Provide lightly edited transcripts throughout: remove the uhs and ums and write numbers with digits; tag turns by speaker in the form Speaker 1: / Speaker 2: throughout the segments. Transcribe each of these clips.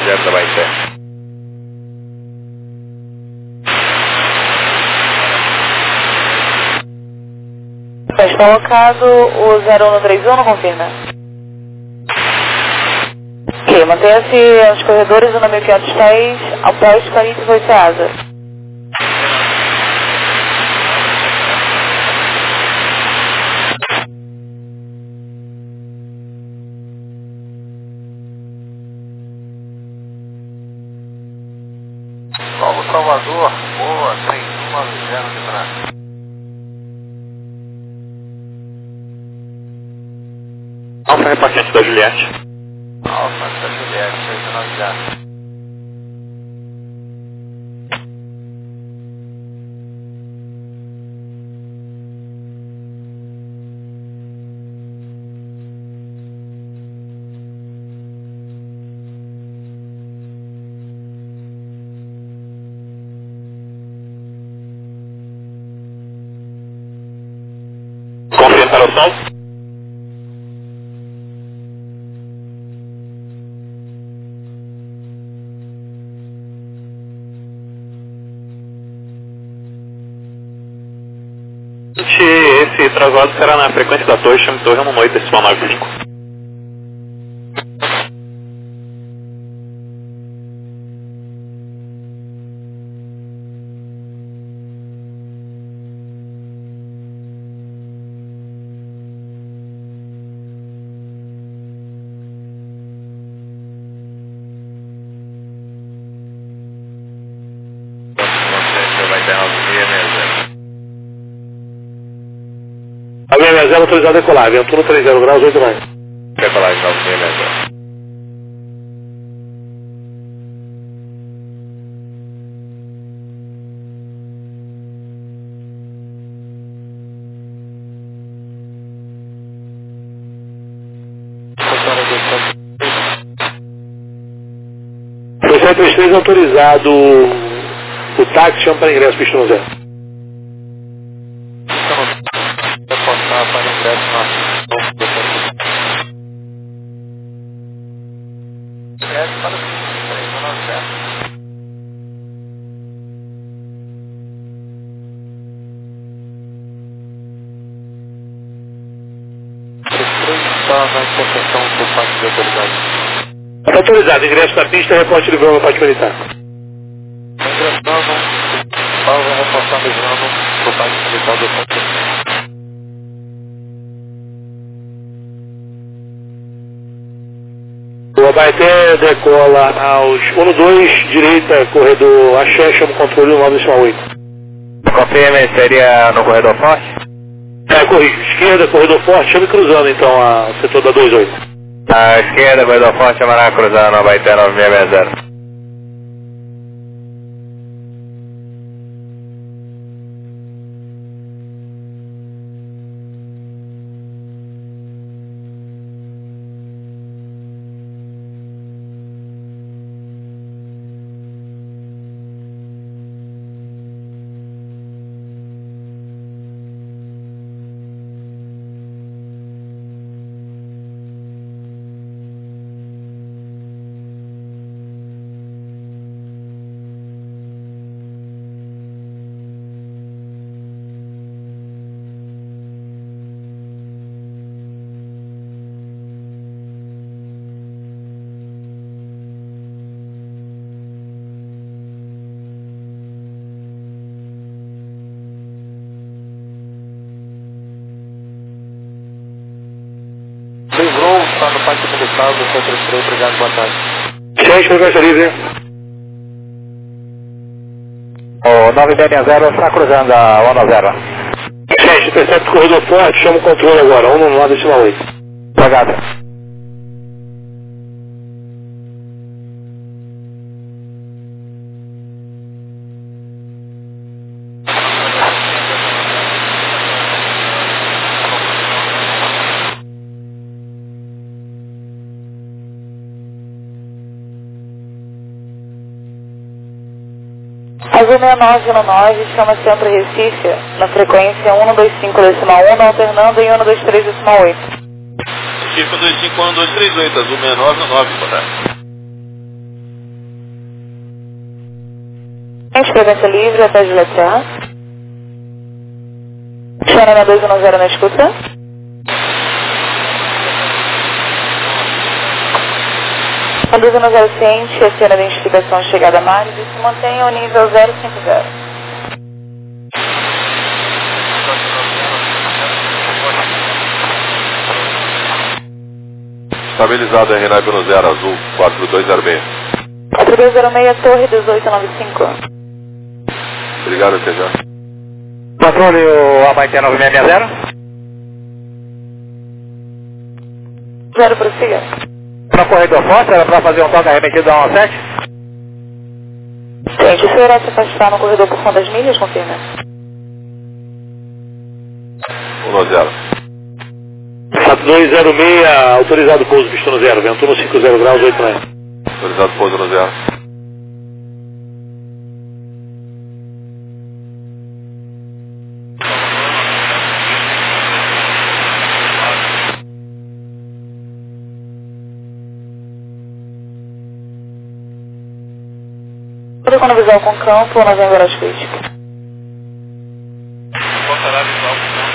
Speaker 1: 0 da Baité.
Speaker 2: Está colocado o 0131, confirma. Ok, mantenha-se nos corredores do nome 506, após 48 asas.
Speaker 1: Novo Salvador, boa, 3190 de Brasil. Alfa repassante da Juliette. Alfa da Juliette, 690. Confirme para o som. Esse traslado será na frequência da torre, chame torre 18, decimal 95.
Speaker 3: A 660 autorizado a decolar, ventura 30 graus, 8 mais.
Speaker 1: Decolagem 9660.
Speaker 3: Foi 733 autorizado o táxi, chama para ingresso, pista 0. Está autorizado, ingresso na pista, reporte de voo, parte militar. O Abaeté decola aos 12, direita, corredor Axé, chama o controle do 908.
Speaker 1: Confirme, seria no corredor forte?
Speaker 3: Corrijo, esquerda, corredor forte, chama cruzando então o setor da 28.
Speaker 1: À esquerda, corredor forte, chamará cruzando a Baité 9660.
Speaker 4: Livrou, está no Parque Militar do 133, obrigado, boa tarde.
Speaker 3: Gente, frequência livre.
Speaker 1: O 960 está cruzando a 10.
Speaker 3: Gente, intercepto corredor forte, chama o controle agora, 119,8.
Speaker 1: Obrigado.
Speaker 2: Azul 6919, chama Centro Recife, na frequência 125,1, alternando em 123,8.
Speaker 4: Recife 125, 1238, Azul 6919, boa tarde.
Speaker 2: Frequência livre até Juliette A. Channel 210 na escuta. A 210 ciente, a cena de identificação chegada a Mares e se mantém ao nível 050.
Speaker 1: Estabilizado RNAV no 0, azul, 4206.
Speaker 2: 4206, torre 1895.
Speaker 1: Obrigado, TJ.
Speaker 3: Controle o Amaité 9660.
Speaker 2: 0, prossiga.
Speaker 3: Para corredor forte, era para fazer um toque arremetido da 17?
Speaker 2: Gente, o senhor irá se afastar no corredor por conta das milhas, confirma?
Speaker 1: 1-0.
Speaker 3: 206, autorizado pouso pista no 0, vento no 50 graus, 8 manhã.
Speaker 1: Autorizado pouso no 0.
Speaker 2: Pode economizar com campo ou nós vamos ver as críticas?
Speaker 1: Voltará visual com campo.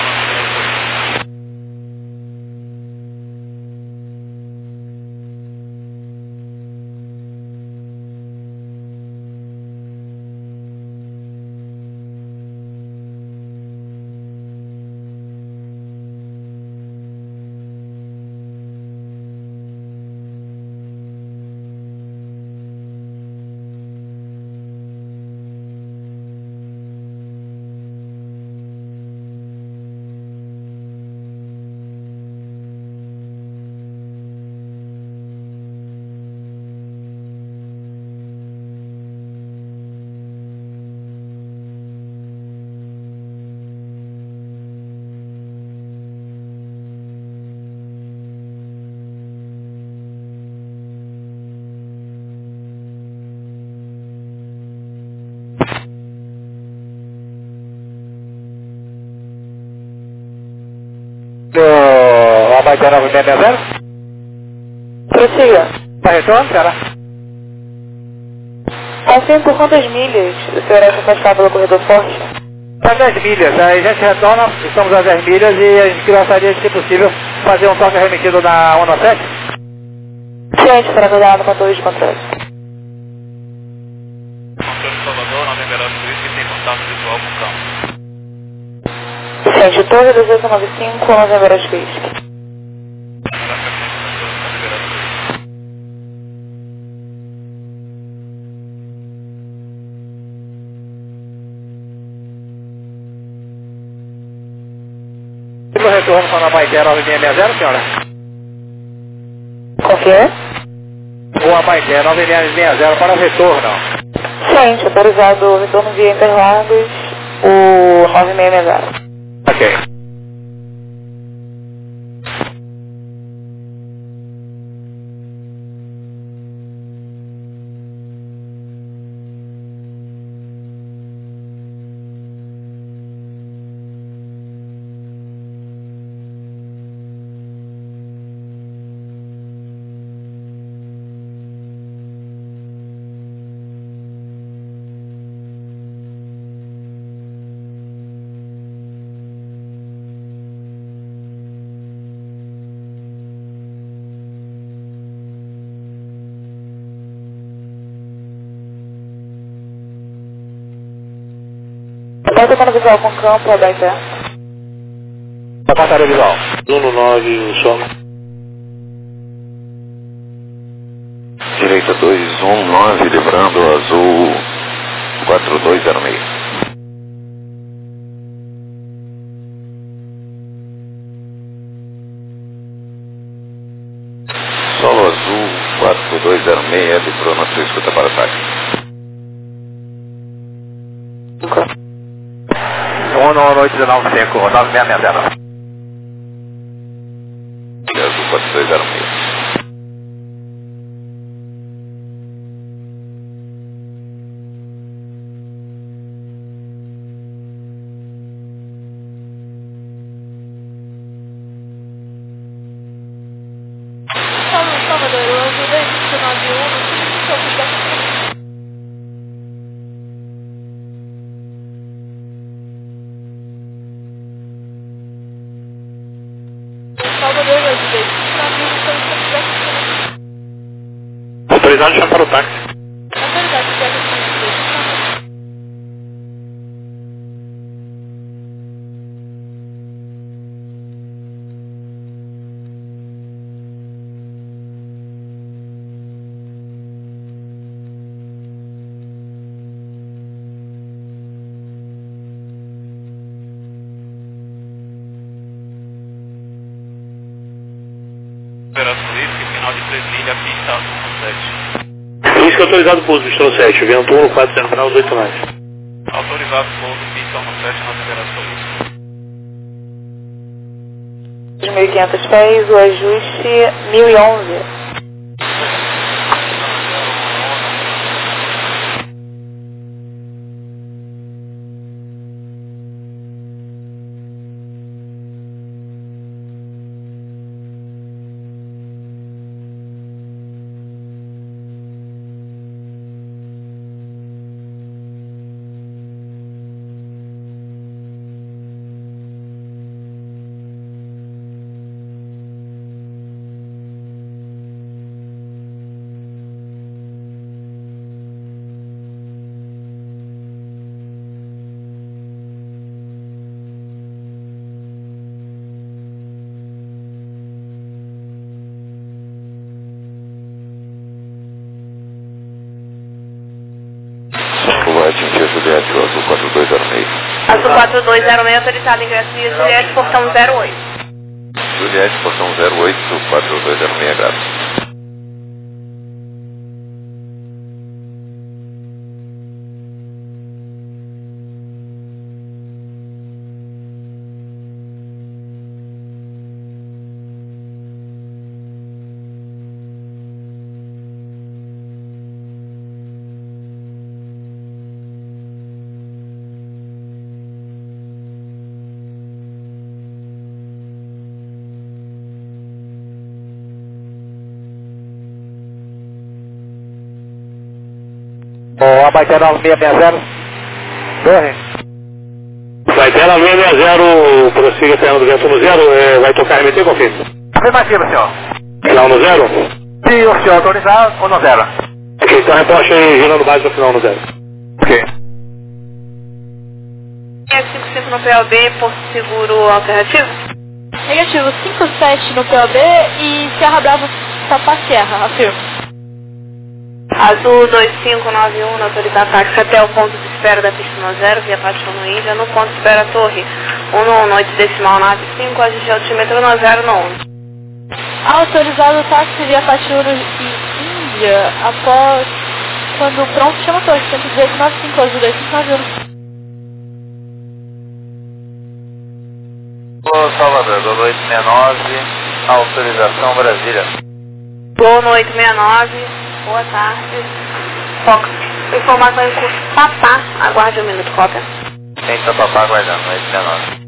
Speaker 3: O Amaité 9660.
Speaker 2: Prossiga.
Speaker 3: Para retorno, será?
Speaker 2: Confirme por quantas milhas o senhor irá se afastar pelo corredor forte?
Speaker 3: Para 10 milhas, aí a gente retorna, estamos a 10 milhas e a gente gostaria de, se possível, fazer um toque arremetido na 17?
Speaker 2: Ciente, será coordenado com a torre de controle.
Speaker 1: Controle Salvador, não liberando por isso que tem contato visual com campo.
Speaker 2: Ciente, torre 1895, nós vamos ver as críticas.
Speaker 3: O retorno para a Amaité 9660, senhora?
Speaker 2: Confia?
Speaker 3: O Amaité 9660 para o retorno.
Speaker 2: Ciente, autorizado o retorno via Interlagos, o 9660.
Speaker 3: Ok.
Speaker 2: Pode economizar com campo, Amaité.
Speaker 3: A pontaria visual. 1-9, o sono.
Speaker 1: Direita 219, livrando azul 4206. Solo azul 4206, livrou na sua escuta para ataque.
Speaker 3: 1-895, 9660.
Speaker 1: Azul 4206.
Speaker 5: Salvador, o azul 291,
Speaker 1: Autorizado, chama para o táxi.
Speaker 5: Autorizado, pega aqui.
Speaker 6: Operação Whisky, final de 3 milhas, pista 17.
Speaker 1: Whisky autorizado pouso, pista 7, vento 1, 4 central, 18 mais.
Speaker 6: Autorizado pouso, pista 17 na Operação Whisky.
Speaker 2: 2.500 pés, o ajuste 1011.
Speaker 4: Vai atingir a Juliette, o azul 4206.
Speaker 2: Azul 4206, autorizado ingresso via Juliette, portão 08.
Speaker 4: Juliette, portão 08, 4206 graus.
Speaker 3: O Abaité 9660. Torre.
Speaker 1: Vai ter na 660, prossiga terreno do vento no 0, vai tocar RMT, confirma.
Speaker 3: Afirmativo, senhor.
Speaker 1: Final no 0?
Speaker 3: Sim, o senhor autorizado ou no 0?
Speaker 1: Ok, então reposte aí, girando base no final no 0.
Speaker 3: Ok.
Speaker 2: 55 no PLB, Porto Seguro alternativo?
Speaker 5: Negativo, 57 no POB e Serra Brava Tapa Serra, afirmo.
Speaker 2: Azul 2591, na autoridade táxi até o ponto de espera da pista no 0, via Paixão Ilha, no ponto de espera Torre 118 decimal nave 5, ajuste altímetro no 0 no 11.
Speaker 5: Autorizado o táxi via Patiuro e Índia após quando pronto chama a torre 11895, azul 2591.
Speaker 4: Salvador, Gol 869, autorização Brasília.
Speaker 2: Gol no 869, boa tarde. Fox, informação em curso Papá, aguarde um minuto, cópia.
Speaker 4: Quem está papá aguardando, 869.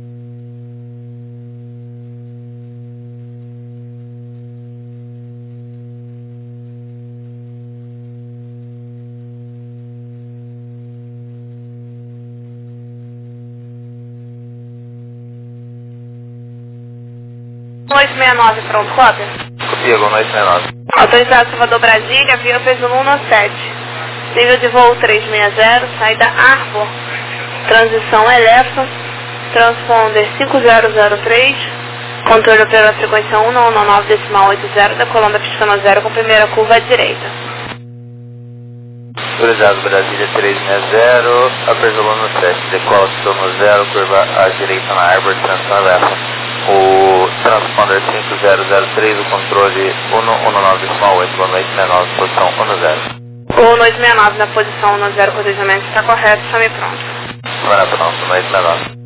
Speaker 2: Gol 869, pronto, cópia.
Speaker 4: Copia, Gol 869.
Speaker 2: Autorizado Salvador Brasília, via peso 117. Nível de voo 360, saída Arbor. Transição Elefa. Transponder 5003. Controle operador frequência 119 decimal 80 da Colômbia pista 0 com primeira curva à direita.
Speaker 4: Autorizado Brasília 360, apertou no 7. Decola no 0, curva à direita na Arbor, transição Elefa. O transponder 5003, o controle 119,8, boa noite, 69, posição 10.
Speaker 2: Gol 869 na posição 10, cotejamento está correto, chame pronto.
Speaker 4: Agora pronto, noite, 69.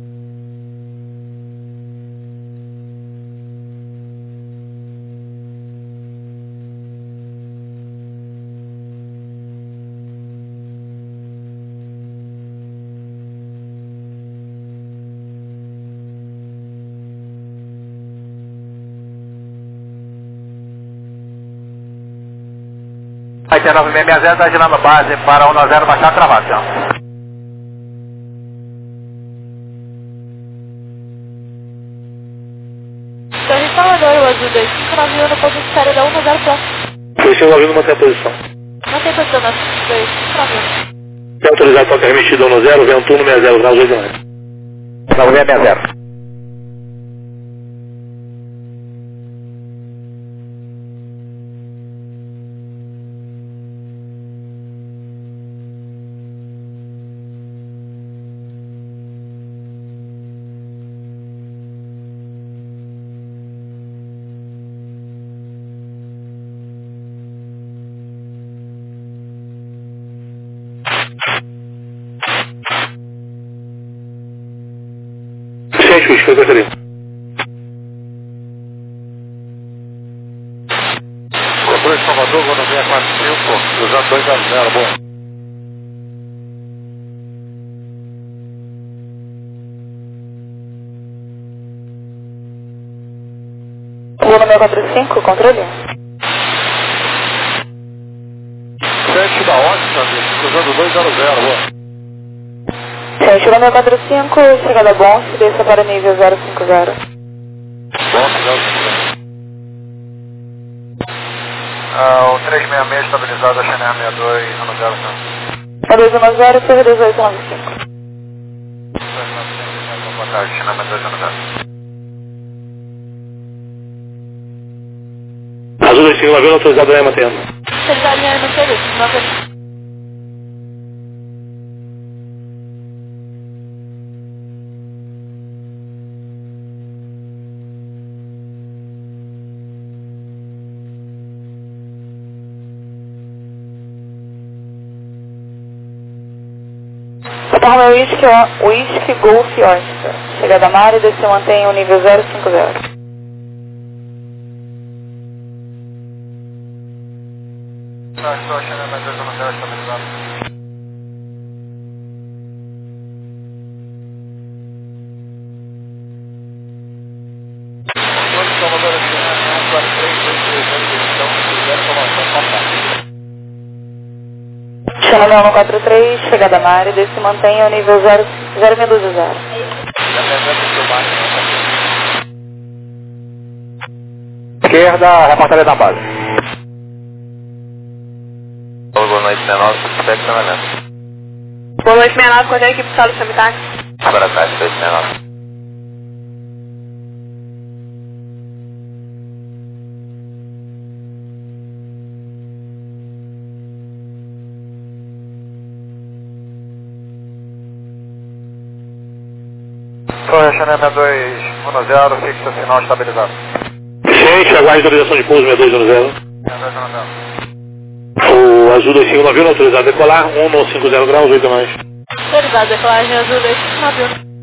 Speaker 3: Vai ter 9660, está girando base para 10, baixar travado, senhor.
Speaker 5: Torre Salvador, o azul 2591 no ponto de espera da 10 próximo.
Speaker 3: 2591, manter a posição.
Speaker 5: Mantém a posição na 259.
Speaker 3: É autorizado toque remetido 10, vento 160 graus 8 mais. 960. Gente, foi gostaria.
Speaker 1: Controle de Salvador, Gol 645, usando 200, bom.
Speaker 5: Gol 645, controle.
Speaker 1: 7 da ótica, usando 200, boa.
Speaker 5: Gente, Gol 645, chegada bom, se desça para nível 050.
Speaker 1: Bom, 050. O 366 estabilizado, a China 62, 10,
Speaker 5: 210, PR 1895.
Speaker 1: boa tarde, China 62, 10.
Speaker 3: Azul 2591, autorizado a mantendo.
Speaker 5: Autorizado em área manter isso, Palma Whisky Golf Oscar. Chegada Mari, desceu mantém o nível 050.
Speaker 1: Estou achando mais 210 estabilizado. Controle de Salvador aqui, 143,
Speaker 5: Chama 143, chegada Mari, desceu mantém o nível 060.
Speaker 3: Esquerda, reportaria da base.
Speaker 4: Boa noite, 69, suspecto trabalhando.
Speaker 2: Boa noite, 69, quando é a equipe de sala de habitat?
Speaker 4: Para trás, 269.
Speaker 1: Torre China 6210, fixa sinal estabilizado.
Speaker 3: Gente, aguarde autorização de pouso 6210. O Azul 2591, autorizado a decolar, 1050 graus 8 mais.
Speaker 5: Autorizado, decolagem Azul 2591.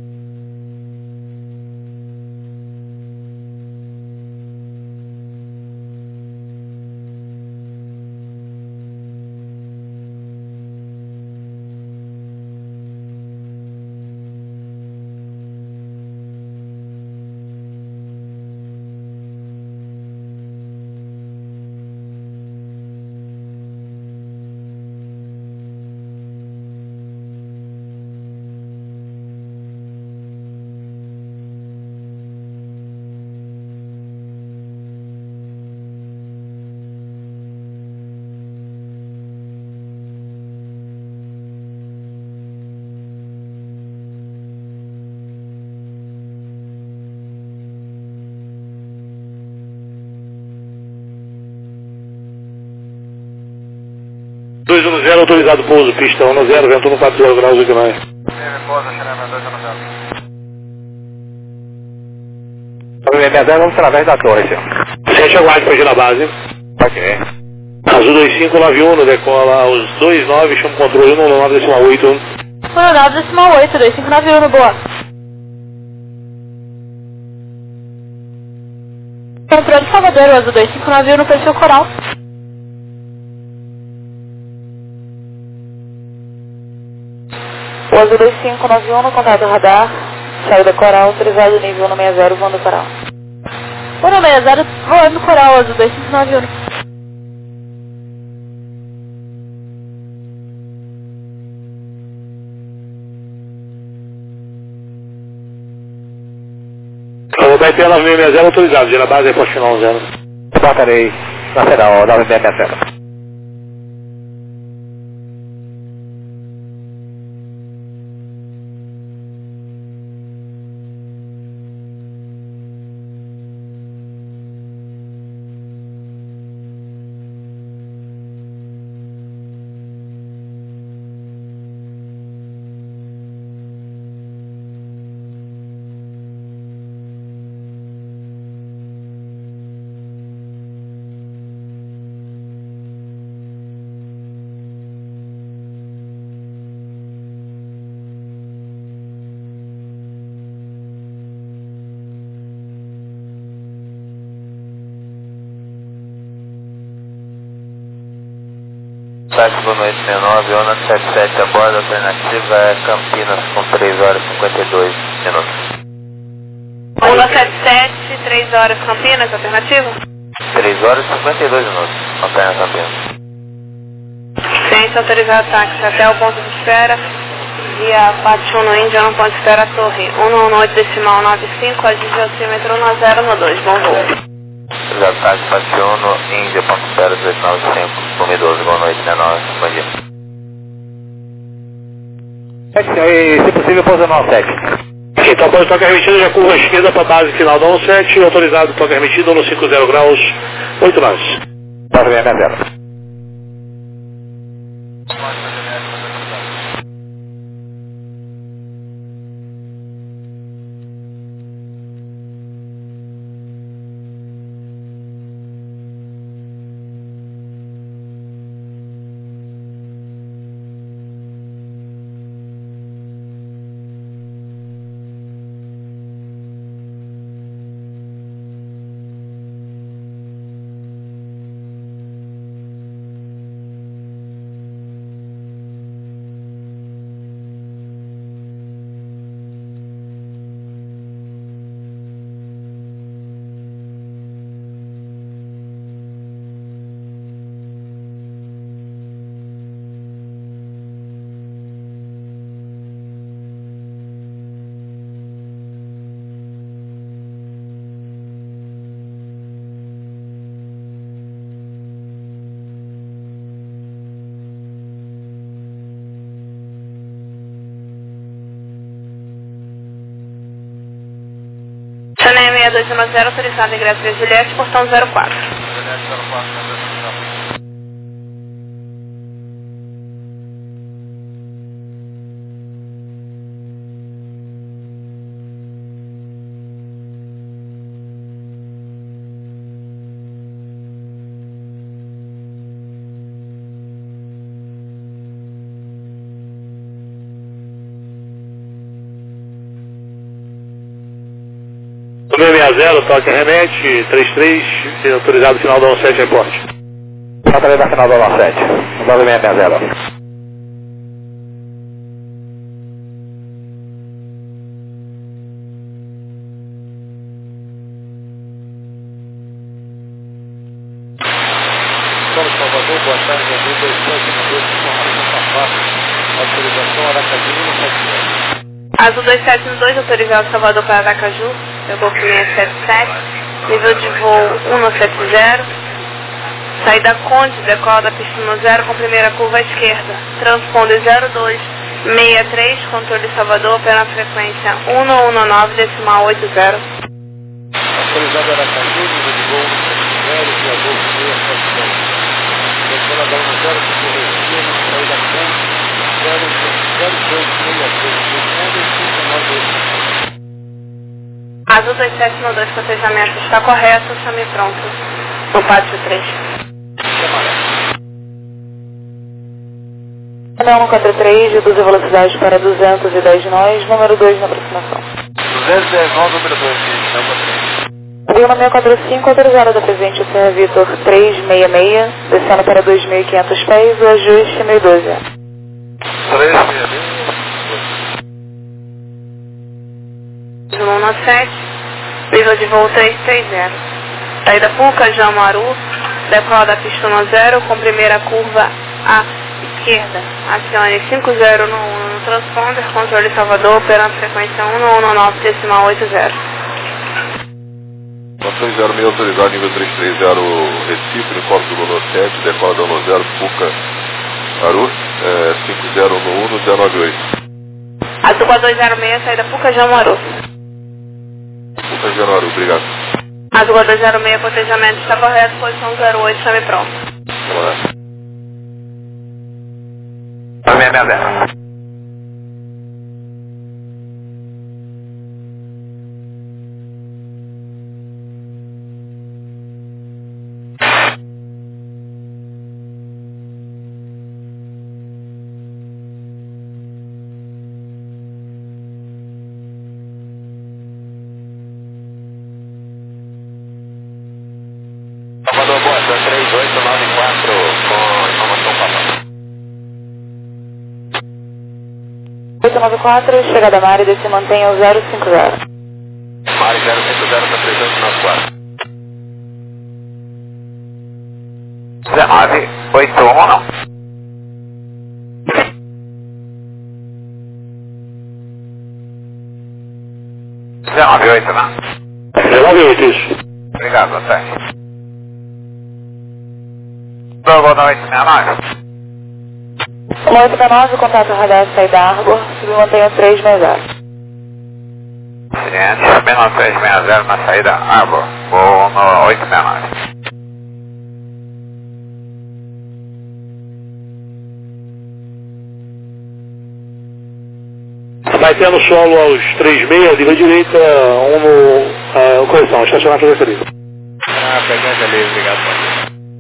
Speaker 3: Autorizado pouso, pista 10, vento 140 graus 8 mais.
Speaker 1: Repousa, China
Speaker 3: 610, vamos através da torre, senhor. Gente, aguarde para na base. Ok. Azul 2591, decola aos 29, chama o controle 199,8.
Speaker 5: 199,8, 2591, boa. Controle de Salvador, o Azul 2591 no perfil coral. O Azul 2591 no contato radar, saída coral, autorizado nível 160, voando coral. 160, voando coral, Azul 2591.
Speaker 3: O BT 9660 autorizado, gira base, posto final 0. Batarei. Na federal, 9660.
Speaker 4: Táxi, boa noite, 69, ONA 77 a bordo, alternativa é Campinas com 3 horas e 52 minutos.
Speaker 2: ONA 77, 3 horas Campinas, alternativa?
Speaker 4: 3 horas e 52 minutos, alternativa Campinas.
Speaker 2: Ciência autorizado táxi até o ponto de espera, via Pátio no Índia, no ponto de espera Torre 118,95, adigiocímetro 1012, bom voo.
Speaker 4: Autorizado táxi, Pátio no Índia, ponto de espera 1895, volume 12, boa noite, 69, bom dia.
Speaker 3: E, se possível, pousa no 17. Então, pode toque remetido, já curva à esquerda para a base final do 17, autorizado toque remetido no 50 graus, 8 nós. 960.
Speaker 2: Chanel 6210, autorizado ingresso de Juliette, portão 04.
Speaker 3: Número 60, toque remete, 33, autorizado final do 17, reporte. Autorizado final do 17, 9660.
Speaker 1: Salvador, boa tarde, amigo, 2792, informação Safado, autorização Aracaju, 170.
Speaker 2: Azul 2712, autorizado Salvador para Aracaju, pegou 577, nível de voo 170, saída Conde, decola da pista no 0 com primeira curva à esquerda, transponder 0263, controle Salvador, pela frequência 119,80.
Speaker 1: Autorizado Aracaju, nível de voo 170, viador 677. Decola da 10 com correria, saída Conde, 0263,
Speaker 2: Azul 2712, cotejamento está correto, chame pronto, no pátio 3. Canal 143, reduz a velocidade para 210 nós, número 2 na aproximação.
Speaker 4: 210 nós, número 2,
Speaker 2: Avião 645, autorizado da presente Serra Vitor 366, descendo para 2.500 pés, o ajuste 1012.
Speaker 4: 366.
Speaker 2: 117, nível de voo 330. Saída Puca, Jamaru, decola da pista 10 com primeira curva à esquerda. Acione 50 no transponder, controle Salvador, operando frequência 119,80.
Speaker 7: 206 autorizado nível 330 Recife, uniforme do Lula 7, decola da 10, Puca, Aru, 50 no 1098.
Speaker 2: Azul 4206, saída Puca, Jamaru.
Speaker 7: Puca, Jamaru, obrigado.
Speaker 2: Azul 4206, cotejamento está correto, posição 08, chame pronto.
Speaker 7: Vamos lá.
Speaker 4: 660. Salvador, boa, 3894 com informação Papa.
Speaker 5: 894, chegada Mari, se mantenha o 050.
Speaker 4: Mari 050 para 3894. 1981 não. 198, né?
Speaker 3: 198, isso.
Speaker 4: Obrigado, até. Boa noite, 69.
Speaker 5: 189, contato radar, saída Arbor, submantenha 360.
Speaker 4: Ciente, menos 360 na saída Arbor, voo no 869.
Speaker 3: Vai tendo solo aos 36, diga direita, correção, estacionar para ali.
Speaker 6: Frequência livre, obrigado, bom dia.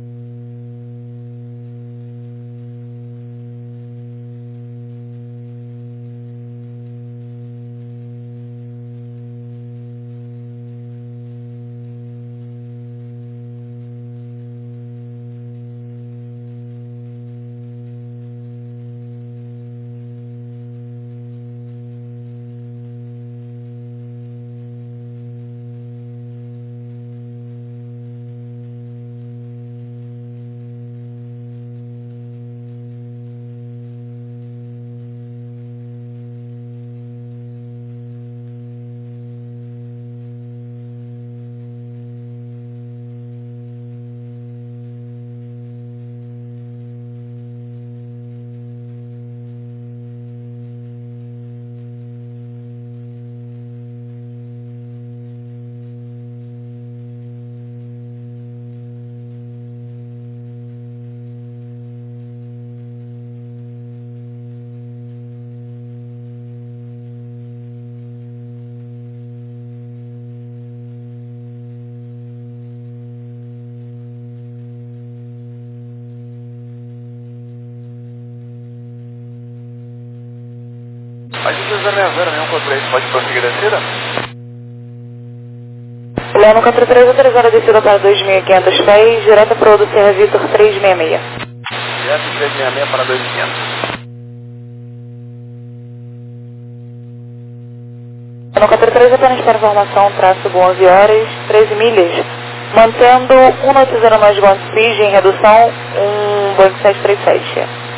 Speaker 4: Mas o 060 nenhum contra isso, pode prosseguir a descida?
Speaker 5: Leandro 43, autorizada a descida para 2.500 pés, direta para o do Serra Vitor 366.
Speaker 4: Direto 366 para 2.500.
Speaker 5: Leandro 43, apenas para informação, tráfego 11 horas, 13 milhas, mantendo 190 mais ground speed em redução, Boeing 737.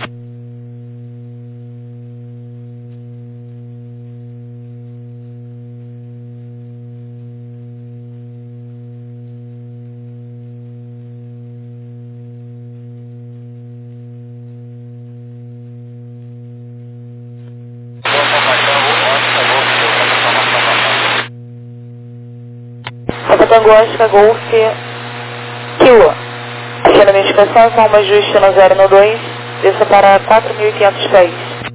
Speaker 5: Tango Oscar Golf Kilo. Aqui na minha inspeção, são uma ajuste no 0 no 2, desça para 4.500 pés.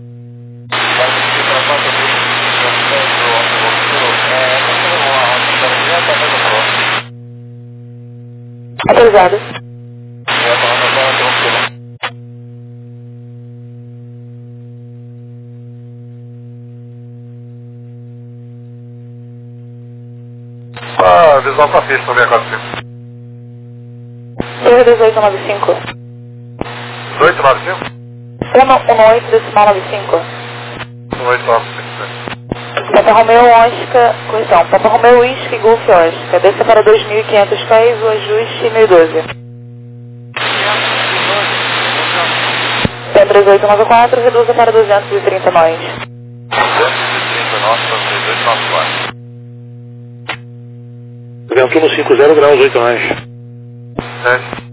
Speaker 5: Autorizado.
Speaker 7: A visão tá fixa no 645.
Speaker 5: 1895.
Speaker 7: 1895?
Speaker 5: 118 decimal 95.
Speaker 7: 1895.
Speaker 5: Papa Romeo Oscar, correção, Papa Romeo Whisky Golf Oscar, desça para 2.500 pés, o ajuste 1012. 3894, reduza para 230 nós.
Speaker 7: 230 nós para 3894.
Speaker 3: Vento no 50 graus, 8 nós.
Speaker 4: Certo.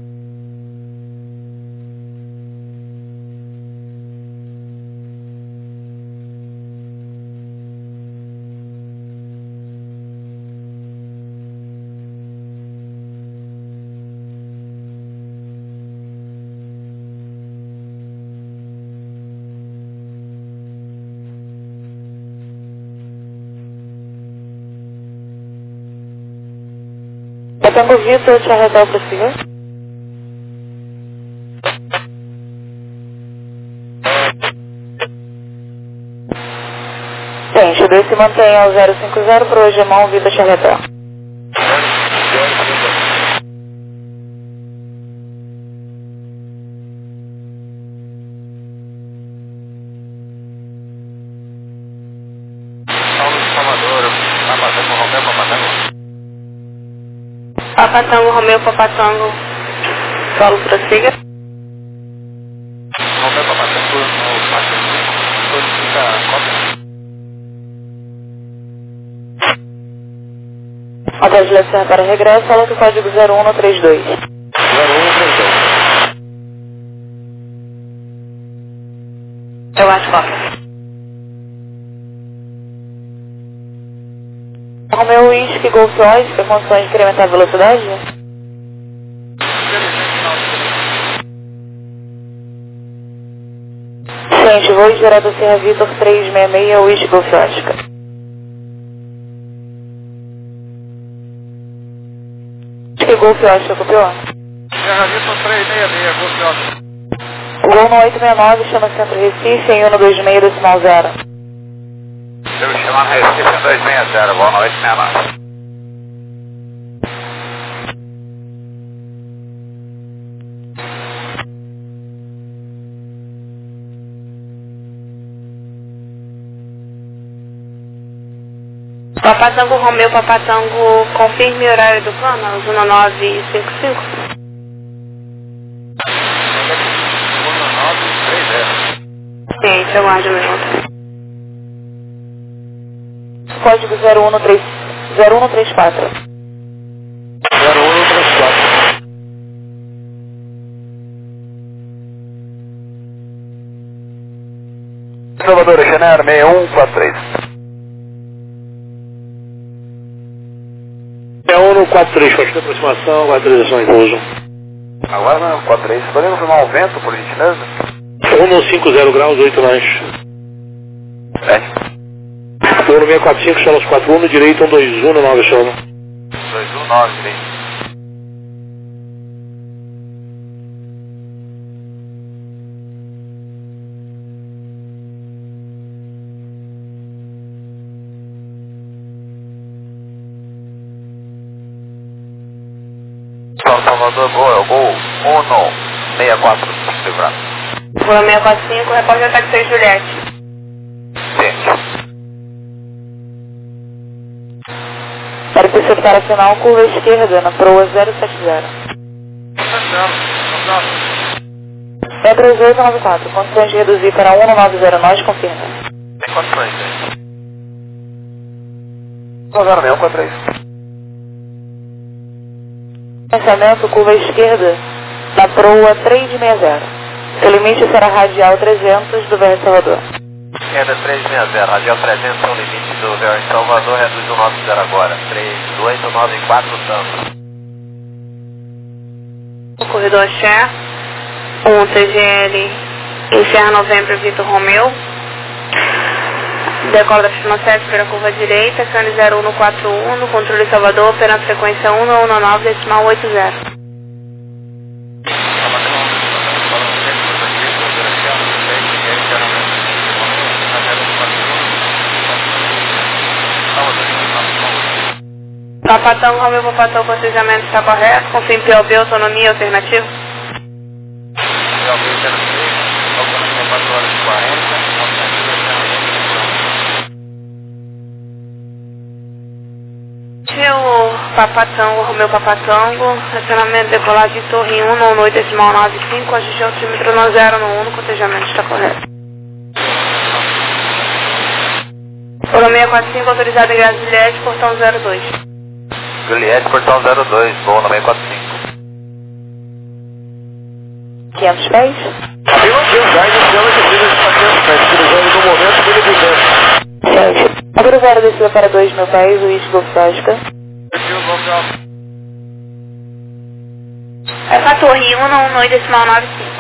Speaker 5: Tango Vitor, te arredar para seguir. Gente, 2 se mantém ao 050 para o Hegemão Vitor, te arredar.
Speaker 2: Papatango, Romeu, Papatango. Solo prossiga.
Speaker 4: Romeu, Papatango, no 45, solicita cópia.
Speaker 5: Hotel de Serra para regresso, fala que o código 0132.
Speaker 3: 0132.
Speaker 2: Eu acho cópia.
Speaker 5: Romeu Whisky Golf Oscar, condições de incrementar a velocidade? Gente, vou direto da Serra Vitor 366, Whisky Golf Oscar. Whisky Golf Oscar, copiou?
Speaker 6: Serra Vitor 366, Golf Oscar.
Speaker 5: O gol no 869 chama Centro Recife em 126 decimal 0.
Speaker 4: Eu me chamar Recife 260, boa noite, minha mãe.
Speaker 2: Papatango, Romeu, Papatango, confirme o horário do plano, 1955.
Speaker 4: 1930.
Speaker 2: Sim, eu aguardo um minuto.
Speaker 5: Código 0134.
Speaker 3: 0134.
Speaker 4: Salvador, Xaner 6143.
Speaker 3: 0143, pode ter aproximação, guarda-realização em pouso.
Speaker 4: Agora não, 43. Podemos informar o vento, por gentileza?
Speaker 3: 150 graus, 8 nós.
Speaker 4: É.
Speaker 3: 1645, Solos 41, no direito, 1219, Solo.
Speaker 4: 219, direito. Salvador, gol, é o gol 164, segurar.
Speaker 2: Gol 645, repórter ataque 6 Juliette.
Speaker 4: Gente.
Speaker 5: Para interceptar a final, curva esquerda na proa 070. É 3894, condições de reduzir para 190 nós, confirma.
Speaker 4: Tem condições, gente. 10643.
Speaker 5: Pensamento, curva esquerda na proa 360. Seu limite será radial 300 do VR Salvador.
Speaker 4: Esquerda 360, radial 300 é o limite do VR Salvador, reduz o 90 agora. 3894 tanto.
Speaker 2: Corredor Cher, 1TGL, encerra novembro, Vitor Romeu. Decola da pista 7 pela curva direita, Cane 0141, no controle Salvador, pela frequência 119, decimal 80. Papatango, Romeu, Papatango, o processamento está correto, confirme PLB, autonomia alternativa.
Speaker 4: PLB alternativa, autonomia 4 horas e 40, alternativa
Speaker 2: O Papatango, Romeu, Papatango, acionamento decolar de torre 1, no 8 decimal 95, ajuste altímetro no 0 no 1, no cotejamento está correto. Polo 645, autorizado em Graça Juliette, portão 02.
Speaker 4: Juliette, portão 02, voo no 645.
Speaker 5: 500 pés?
Speaker 1: Aí mantém já iniciando a descida de 500 pés, cruzando no momento que ele quiser.
Speaker 5: Gente, autorizado a descida para 2.000 pés, o East Golf Tosca.
Speaker 2: Essa torre 118,95.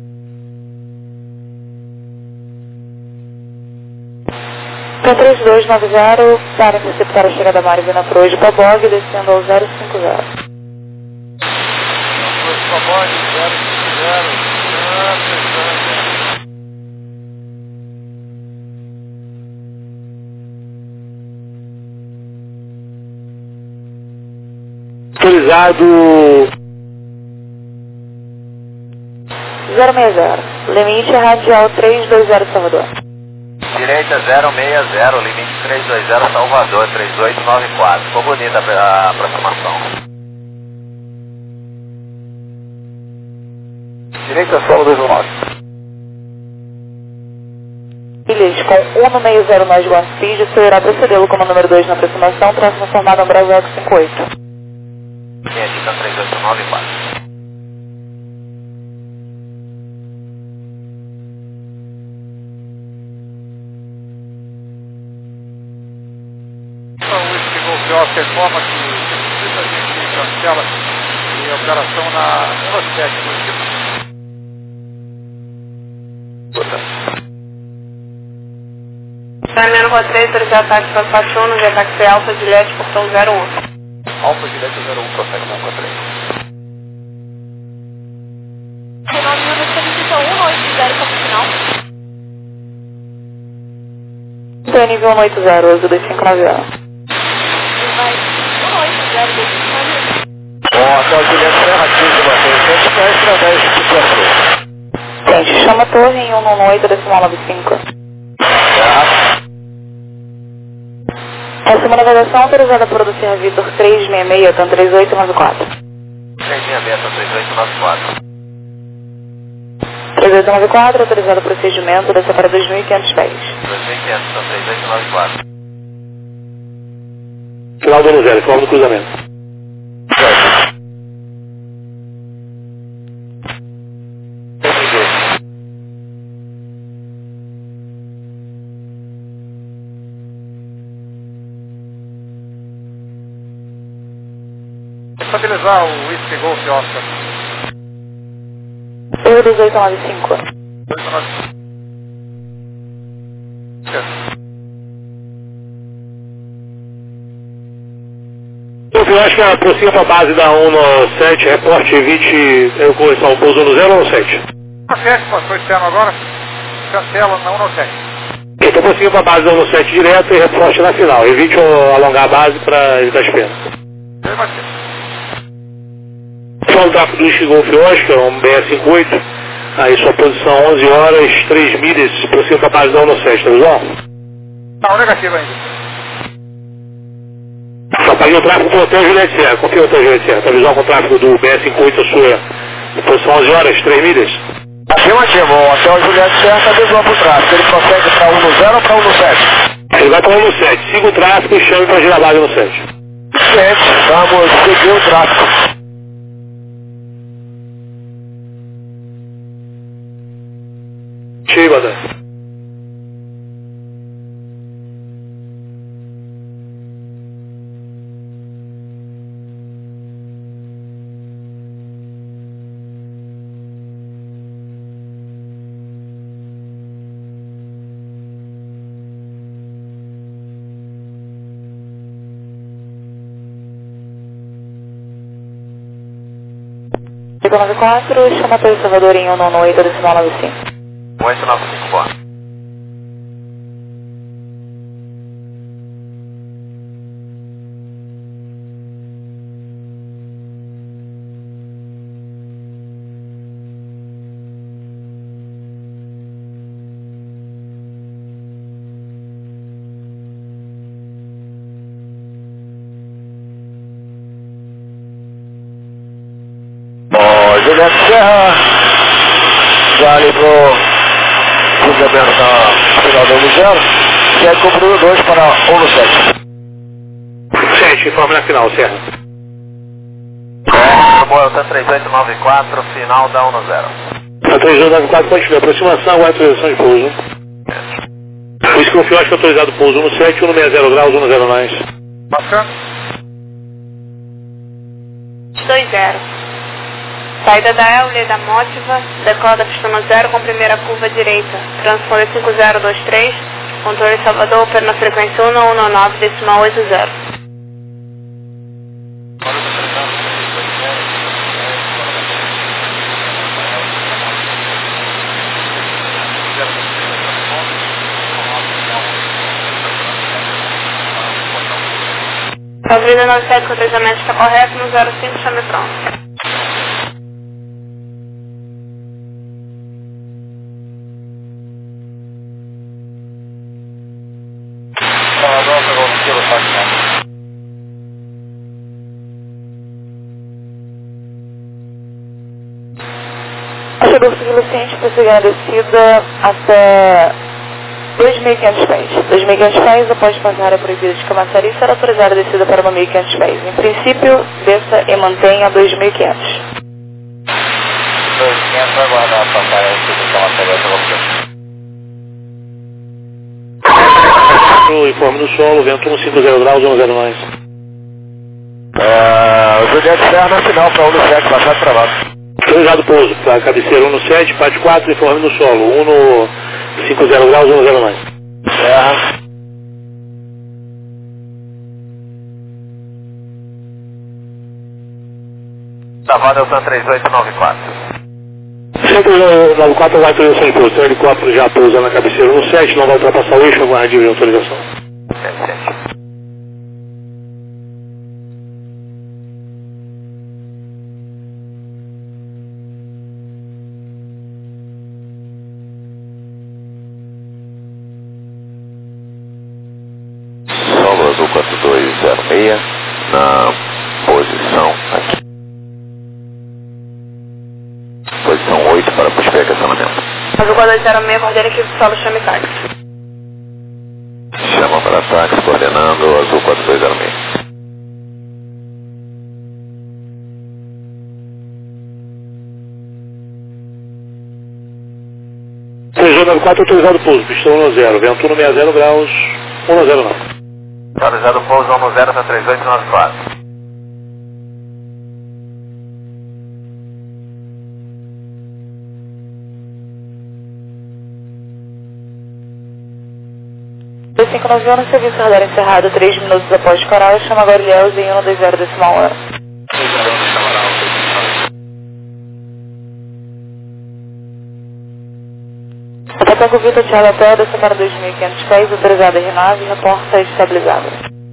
Speaker 5: Para 3290, para interceptar a chegada Marivina para hoje para Bog, descendo ao 050.
Speaker 3: Autorizado
Speaker 5: 060, limite radial 320 Salvador.
Speaker 4: Direita 060, limite 320 Salvador, 3894. Ficou bonita a aproximação.
Speaker 1: Direita solo 219.
Speaker 5: Ilhas com 1 no meio 0 mais Guan Speed, o senhor irá procedê-lo como número 2 na aproximação, tráfego formado em Brasil 58.
Speaker 4: Quem aqui está 3894.
Speaker 1: Oscar informa que muita gente cancela e a operação na 17,
Speaker 2: Caminhando com a 3, autorizado táxi para Pachuno, via táxi Alfa Juliette, portão 01.
Speaker 1: Alfa Juliette 01, prossegue na 3.
Speaker 5: Renome Uno, solicita 180 para o final. TN 180, azul 2590. Vai 180, 2590.
Speaker 1: Bom, até o Juliette Serra, 15 mantém 100 pés para 10 de
Speaker 5: Gente, chama a torre em 118,95. Próxima navegação autorizada por do Sr. Vitor 366, TAM 3894.
Speaker 4: 366, TAM 3894.
Speaker 5: 3894, autorizado o procedimento, desce para 2.500 pés.
Speaker 4: 2.500, TAM 3894.
Speaker 3: Final do 0, forma do cruzamento.
Speaker 1: Estabilizar o Whisky Golf Oscar.
Speaker 5: Erro 2895.
Speaker 1: 295.
Speaker 3: Eu acho que aproxima para a base da 197, reporte 20, correção, pousou no 0 ou no 7?
Speaker 1: A 7 passou externo agora, cancela na 197.
Speaker 3: Então aproxima para a base da 197 direto e reporte na final. Evite alongar a base para evitar as perdas. Pessoal do tráfego do Whisky Golf Oscar, um BS58, aí sua posição 11 horas, 3 milhas, aproxima para a base da 197, tá visual?
Speaker 1: Não, negativo ainda.
Speaker 3: Só paguei o tráfego do Hotel Juliette Serra, confia o Hotel Juliette Serra, tá visual com o tráfego do BS58, a sua posição 11 horas, 3 milhas?
Speaker 1: Afirmativo, o Hotel Juliette Serra está visual para o tráfego, ele prossegue para 110 ou para 117?
Speaker 3: Ele vai para 197, siga o tráfego e chame para girar a base no 7.
Speaker 1: Gente, vamos seguir o tráfego.
Speaker 3: Chibada.
Speaker 5: Fica 94, chama a torre Salvador em 198,95.
Speaker 4: 895, boa.
Speaker 1: Bom, Juliette Serra já livrou o cruzamento na final do 0, segue com o Bruno 2 para 1 no 7.
Speaker 3: 7, informe na final, Serra.
Speaker 4: Delta 3894, final da 10.
Speaker 3: A 3894, pode ver. Aproximação, aguarda autorização de pouso. Whisky Confiosco autorizado pouso 17, 160 graus, 10 mais.
Speaker 1: Bacana.
Speaker 2: 20. Saída da Euler da Mótiva, decola da pista 0 com primeira curva direita. Transponder 5023, controle Salvador, opera na frequência 119,80. Avenida 97 com o treinamento está correto, no 05 chame pronto.
Speaker 1: Salvador, pegou no quilo, tá aqui.
Speaker 5: Chegou o suficiente para seguir a descida até 2.500 pés. 2.500 pés, após passar a área proibida de camaçaria, será autorizada a descida para 1.500 pés. Em princípio, desça e mantenha 2.500.
Speaker 1: 2.500 vai aguardar a passar a descida de camaçaria para você.
Speaker 3: Informe do solo, vento 150 graus, 10 mais.
Speaker 1: Juliette Serra, final para 17, passado para baixo.
Speaker 3: Autorizado pouso, para cabeceira 17, parte 4, informe do solo, 150 graus, 10 mais.
Speaker 1: Serra.
Speaker 4: Savana Delta 3894.
Speaker 3: 194 vai autorização de pouso. Então o helicóptero já pousa na cabeceira 17, não vai ultrapassar o eixo, aguarde a autorização.
Speaker 7: Solo Azul 4206, na posição aqui. Posição 8 para buscar estacionamento.
Speaker 2: Azul 4206, coordena equipe do solo, chame táxi.
Speaker 7: Chama para táxi, coordenando Azul 4206.
Speaker 3: J94 autorizado pouso, pista 10, vento 160 graus, 10 não.
Speaker 4: Autorizado pouso 10 para 3894.
Speaker 5: no serviço radar encerrado 3 minutos após coral, chama agora Ilhéus em 120 decimal hora. Ataque Vitor Thiago Pé, desce para 2.500 pés, autorizada R9, reporta estabilizada.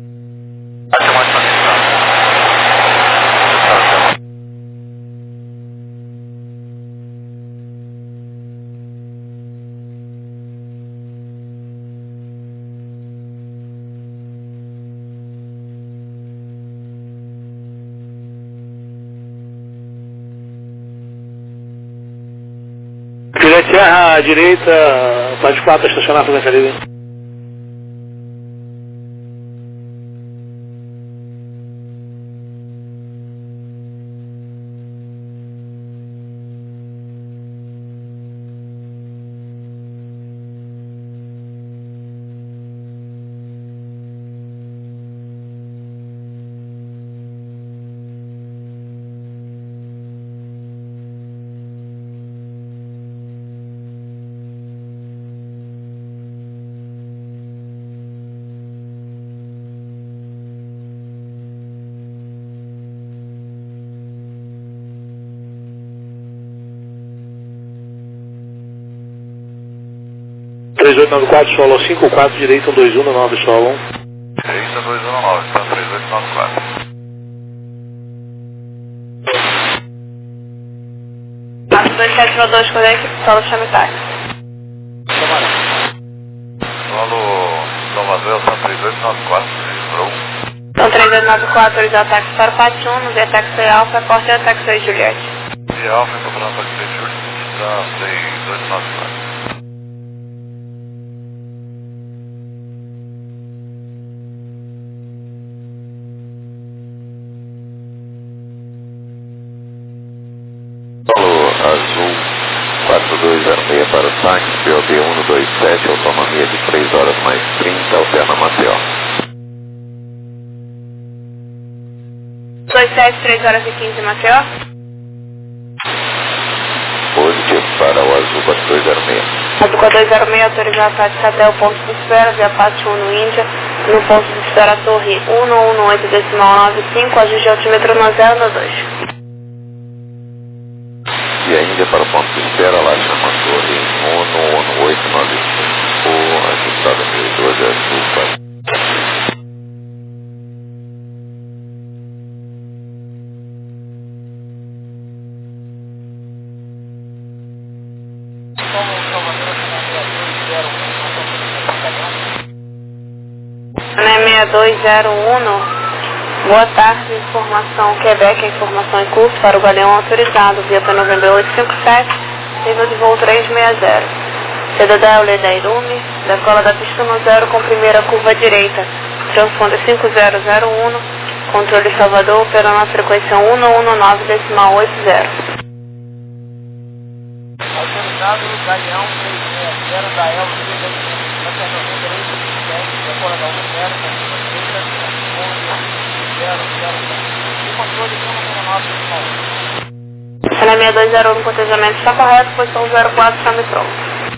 Speaker 3: Juliette Serra, à direita, parte 4, estacionar para a Caribe.
Speaker 1: Tá
Speaker 3: 3894, solo 54, direita 2119, solo 1.
Speaker 7: Direita 219, está 3894.
Speaker 2: Passo 2792, coordena equipe do solo, chame táxi.
Speaker 7: Solo Salvador, está 3894, registrou.
Speaker 2: Então 3894, autorizado táxi para o Pátio 1, no via táxi Alfa, corte a táxi Juliette.
Speaker 7: E Alfa, encontrando a táxi Júlio, está 3894. 206 para o táxi, POB 127, autonomia de 3 horas mais 30, alterna Maceió.
Speaker 2: 27, 3 horas e 15, Maceió.
Speaker 7: Positivo para o Azuba 206.
Speaker 2: Azuba 206, autorizar a táxi até o ponto de espera, via parte 1 no Índia, no ponto de espera Torre 118,95, ajuste de altímetro no 0 no 2.
Speaker 7: E ainda para o ponto de espera, lá chama a Torre 11895, ajustada 1012, Azuba.
Speaker 2: Né 6201, boa tarde, informação Quebec, informação em curso para o Galeão autorizado, via P-Novembro 857, nível de voo 360. CDD Leda Irume, decola da pista no 0 com primeira curva direita, transponder 5001, controle Salvador, operando a frequência 119,80.
Speaker 1: Autorizado, Galeão 360 da Elva, P-Novembro 857, decola da 10, controle 119,80.
Speaker 2: Cena 6201, o cotejamento está correto, posição 04, chame pronto.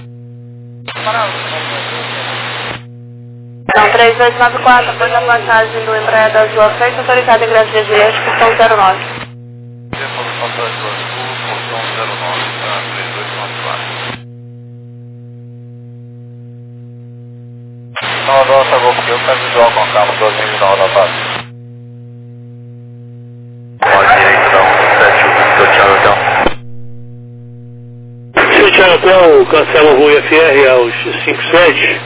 Speaker 2: Não, 3294, após a passagem do Embraer da Azul à frente, autorizado ingresso de Juliette, posição 09.
Speaker 4: Não adoça Golf Kill, para visual com calma, 12 da roda base. Pode direito da 177, Victor Thiago Hotel.
Speaker 3: Victor Thiago Hotel, cancela o voo IFR aos 57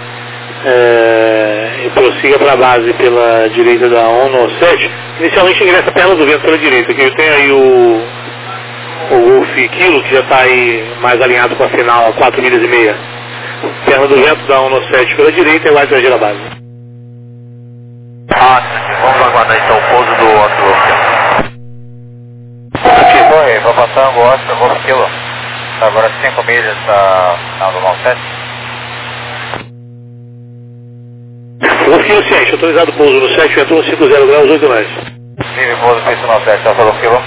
Speaker 3: e prossiga para a base pela direita da 197. Inicialmente ingressa a perna do vento pela direita, que tem aí o Golf Kilo, que já está aí mais alinhado com a final a 4,5 milhas. Perna do vento da 197 pela direita e vai atingir a base.
Speaker 4: Vamos aguardar então o pouso do outro Golf Kilo. Aqui, oi, vou passar o outro Golf Kilo. Agora 5 milhas da final do 97.
Speaker 3: Golf Kilo ciente, autorizado pouso no 7, vento 150 graus, 8 mais.
Speaker 4: Vive pouso para 97, tá Golf Kilo.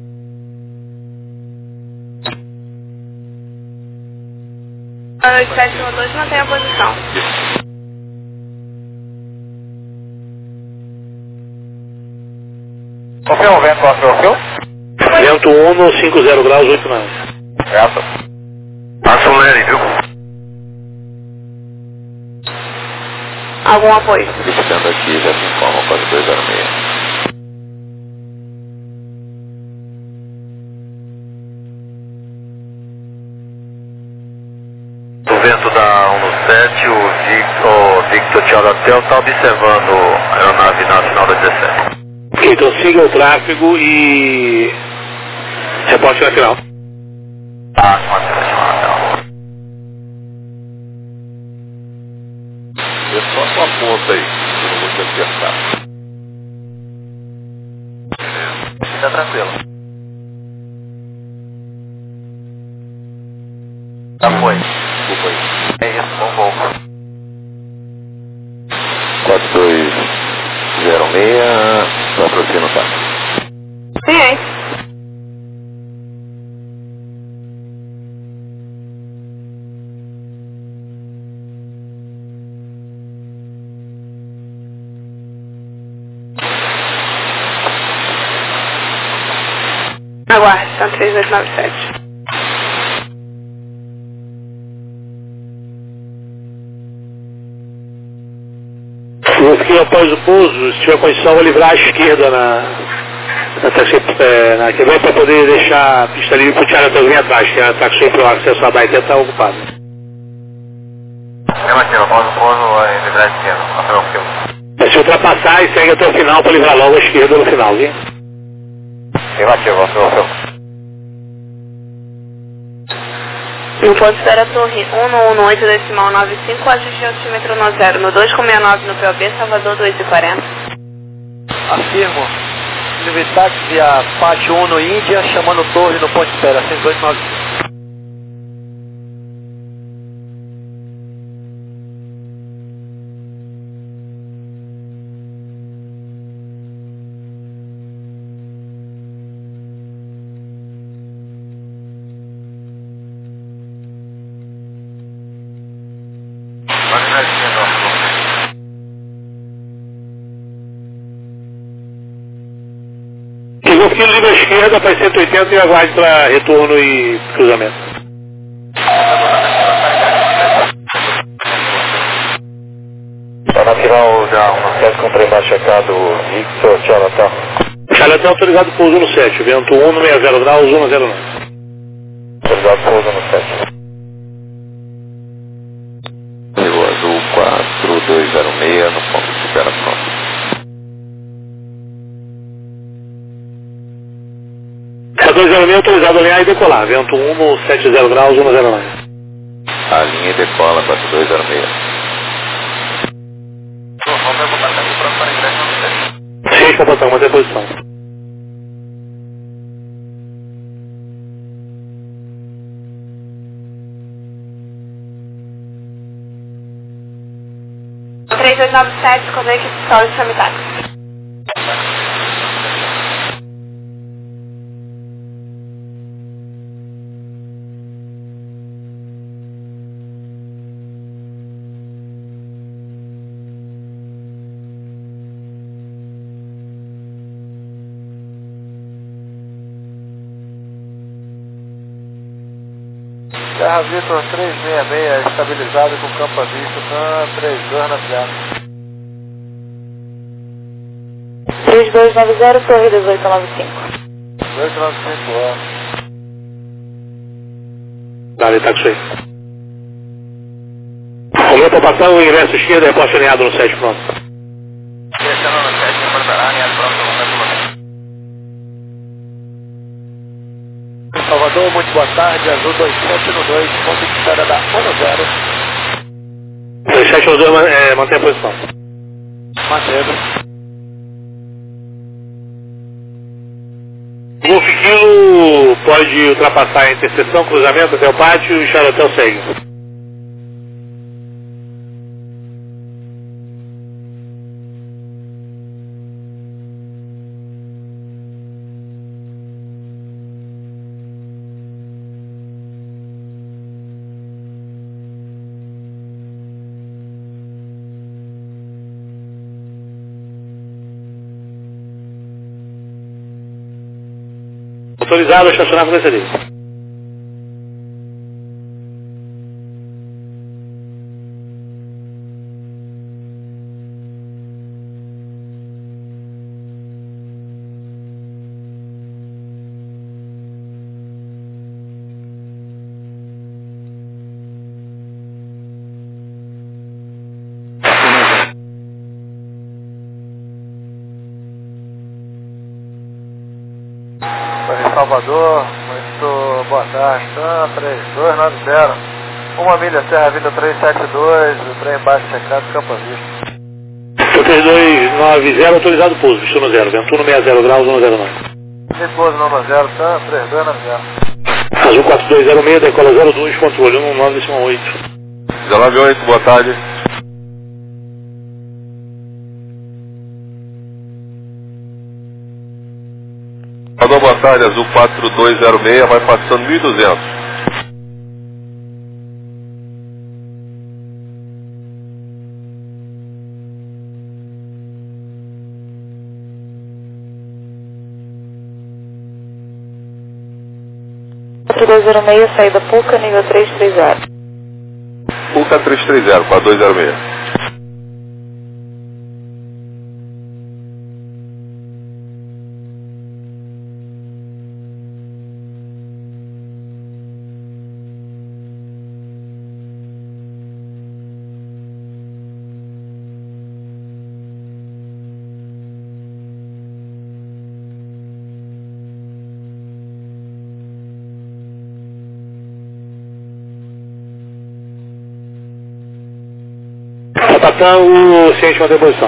Speaker 2: A 8712, mantém a posição.
Speaker 4: Confirma o vento com o Golf Kilo?
Speaker 3: Vento 150 graus, 8 mais.
Speaker 4: Certo. Acelere, viu?
Speaker 2: Algum apoio?
Speaker 7: Ficando aqui, já se informa para o 206.
Speaker 4: O vento da 197, o Victor Thiago Hotel está observando a aeronave nacional da 17.
Speaker 3: Ok, então siga o tráfego e reporte na final.
Speaker 4: Ah, com a nacional.
Speaker 7: É só uma ponta aí, que eu não vou te acertar.
Speaker 4: Fica tranquilo. Já foi.
Speaker 7: Desculpa aí.
Speaker 4: É isso, bom voo.
Speaker 7: 4206, patrocínio tá.
Speaker 2: Sim, hein? Aguarde, são 3897.
Speaker 3: Eu fiquei após o pouso, se tiver condição, vou livrar à esquerda na Quebec para poder deixar a pista livre para o Thiago Hotel vir atrás, que a taxi para o acesso à Baité está ocupado.
Speaker 4: Relativo, após o pouso, vai livrar a esquerda, até o filme.
Speaker 3: Se ultrapassar e segue até o final para livrar logo a esquerda no final, viu?
Speaker 4: Relativo, até o filme.
Speaker 2: No ponto de espera Torre 118,95, ajuste de altímetro no 0, no 2,69 no POB, Salvador 2,40.
Speaker 1: Afirmo. Livre táxi via parte 1 no Índia, chamando Torre no ponto de espera, 6295.
Speaker 3: kg livre à esquerda para 180 e aguarde para retorno e cruzamento.
Speaker 1: Tá na final da 17 com trem mais checado, Victor, Charlatão.
Speaker 3: Charlatão, autorizado pouso no 7, vento 160 graus, 109.
Speaker 1: Autorizado pouso no 7.
Speaker 7: Rio Azul 4206 no ponto de espera pronto.
Speaker 3: A206 autorizado a alinhar e decolar, vento 170 graus, 109.
Speaker 7: A linha decola 4206.
Speaker 3: 6 para botar, manter a posição.
Speaker 2: O 3297, quando a equipe solo de Samitário.
Speaker 1: Terra Vitor 366, estabilizado com campo a vista, TAM 3290.
Speaker 5: 3290, Torre 1895.
Speaker 1: 295, ó.
Speaker 3: Dá-lhe, tá com isso aí. Romeu para passar o ingresso esquerdo, reposto alinhado no 7, pronto.
Speaker 4: Descendo no 7, importará, alinhado pronto,
Speaker 1: Salvador, muito boa tarde, Azul 2712, ponto de espera da 10.
Speaker 3: 2712, mantém a posição.
Speaker 1: Mantendo.
Speaker 3: Golf Kilo pode ultrapassar a interseção, cruzamento até o pátio e Charlatão segue. Autorizado a estacionar com descida.
Speaker 1: Salvador, muito boa tarde, TAM 3290. 1 milha Serra Vida 372, o trem baixo checado, campo a vista.
Speaker 3: 3290, autorizado pouso, destino 0, vento 160 graus, 109.
Speaker 1: Pouso no 0, TAM 3290.
Speaker 3: Azul 4206, decola 02, controle 19,8.
Speaker 7: 198, boa tarde. Salvador, boa tarde, Azul 4206, vai passando 1.200.
Speaker 5: Saída Puca, nível 330.
Speaker 7: Puca 330, 4206.
Speaker 3: Capatão, o ciente mantém a posição.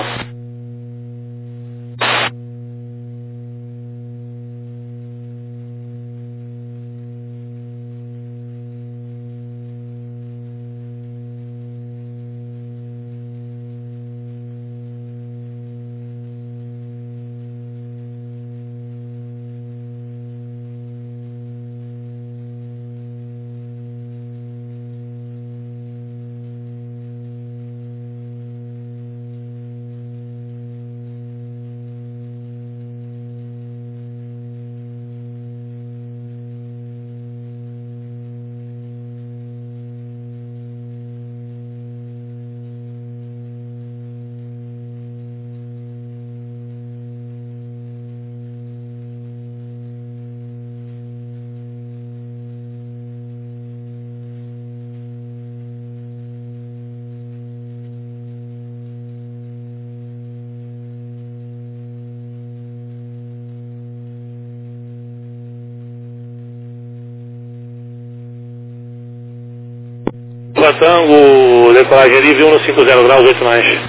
Speaker 3: Papa Tango, decolagem livre 150 graus, 8 mais.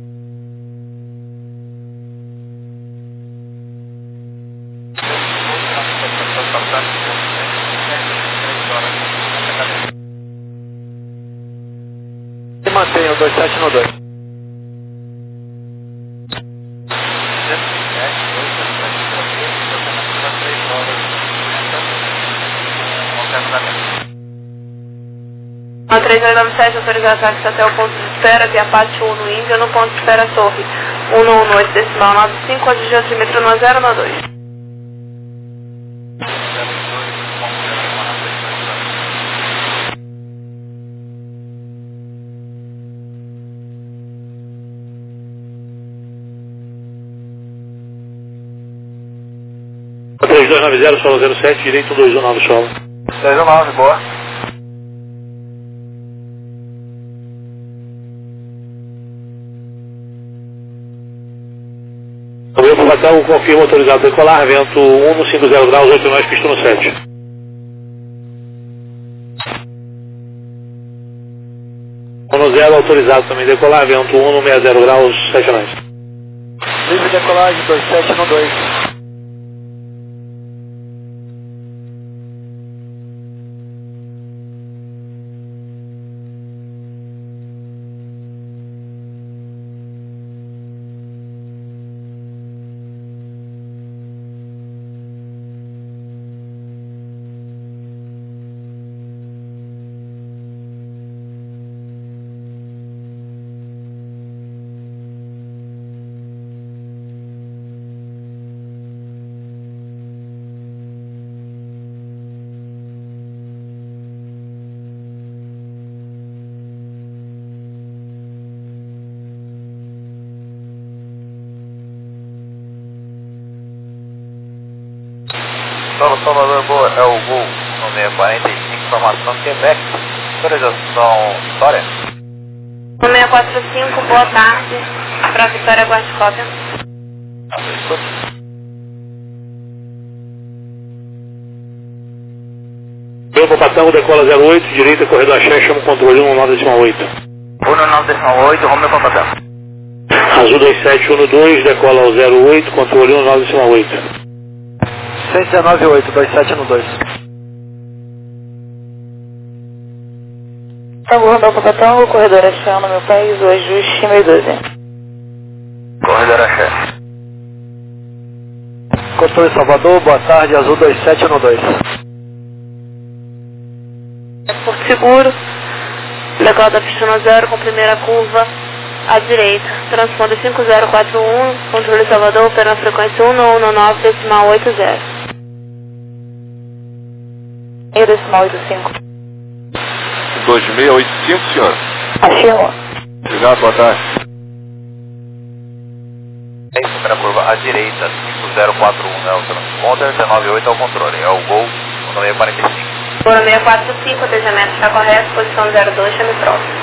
Speaker 1: E mantenha o 27 no 2.
Speaker 2: A 3297 autorizar táxi até o ponto de espera via Pátio 1 no Índia, no ponto de espera Torre 118 decimal 95, código antímetro 9092.
Speaker 3: A 3290, solo 07, direito 219, solo.
Speaker 1: 219, boa.
Speaker 3: Meu Papa Tango, confirma autorizado decolar, vento 150 graus, 8 mais, pista no 7. No 0 autorizado também decolar, vento 160 graus, 7 mais.
Speaker 1: Livre decolagem 27 no 2.
Speaker 4: Solo Salvador, boa, é o Gol no 645, informação Quebec, autorização Vitória.
Speaker 2: No 645, boa tarde, para Vitória Guarda-Cópia.
Speaker 3: Meu Papa Tango, decola 08, direita, corredor Axé, chama o controle 119,8.
Speaker 4: 119,8, Romeu Papa Tango.
Speaker 3: Azul 2712, decola ao 08, controle 119,8.
Speaker 1: 119,8, 27 no 2.
Speaker 5: Tango Romeu Papa Tango, corredor Axé no meu país, o ajuste 1012.
Speaker 4: Corredor Axé.
Speaker 1: Controle Salvador, boa tarde, Azul 27 no 2.
Speaker 2: Porto Seguro, legal da pista no 0 com primeira curva à direita. Transponder 5041, controle Salvador, opera na frequência 119 decimal 80.
Speaker 5: E decimal 85.
Speaker 7: 2685, senhor.
Speaker 5: Afirma.
Speaker 7: Obrigado, boa tarde.
Speaker 4: Primeira curva à direita, 5041 é o transponder, 198 é o controle, é o Gol no 645.
Speaker 2: Por 645, atendimento está correto, posição 02, chame próximo.